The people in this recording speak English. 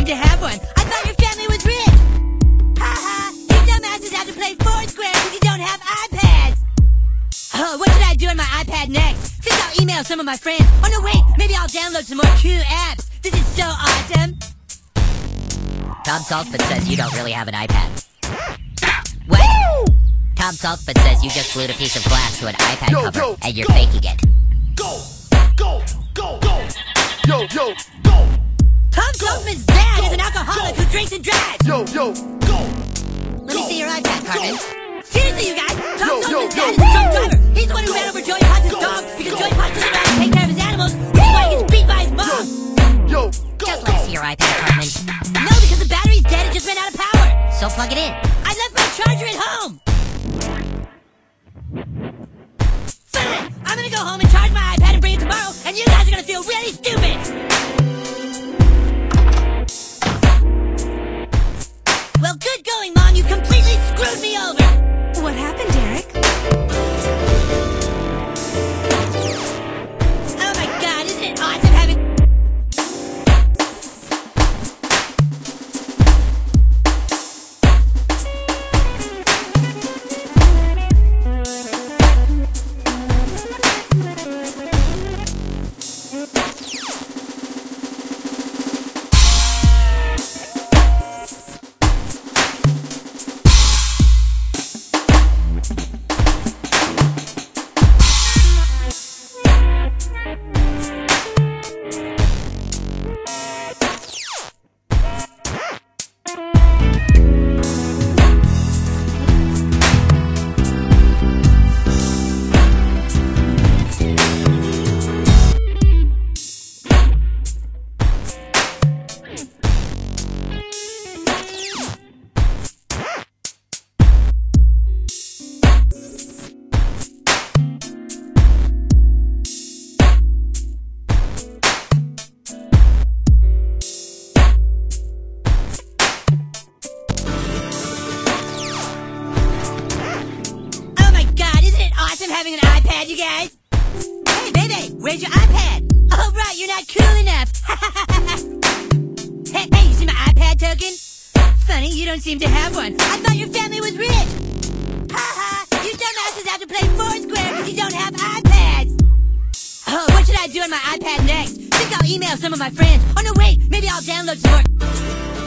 to have one. I thought your family was rich. Haha, you dumbasses have to play Foursquare because you don't have iPads. Oh, what should I do on my iPad next? Think I'll email some of my friends. Oh no, wait, maybe I'll download some more cool apps. This is so awesome. Tom Saltzman says you don't really have an iPad. What? Tom Saltzman says you just glued a piece of glass to an iPad cover and you're faking it. Go! Go! Go! Go! Yo! Yo! Go! Tom Saltzman's dad is an alcoholic who drinks and drives. Yo! Yo! Go! Let me see your iPad, Cartman. Seriously, you guys, Tom Saltzman's dad is a drunk driver. He's the one who ran over Joey Potts' dog because Joey Potts doesn't know how to take care of his animals. He's why he gets beat by his mom. Yo! Just let us see your iPad, Cartman. No, because the battery's dead. It just ran out of power. So plug it in. I left my charger at home. Fine. I'm gonna go home and charge my iPad and bring it tomorrow, and you guys are gonna feel really stupid. Well, good going, Mom. You completely screwed me over. What happened, Derek? Oh my God, isn't it awesome having... having an iPad, you guys? Hey, baby, where's your iPad? Oh, right, you're not cool enough. Hey, you see my iPad token? Funny, you don't seem to have one. I thought your family was rich. Haha, you dumbasses have to play Foursquare because you don't have iPads. Oh, what should I do on my iPad next? Think I'll email some of my friends. Oh, no, wait, maybe I'll download some more...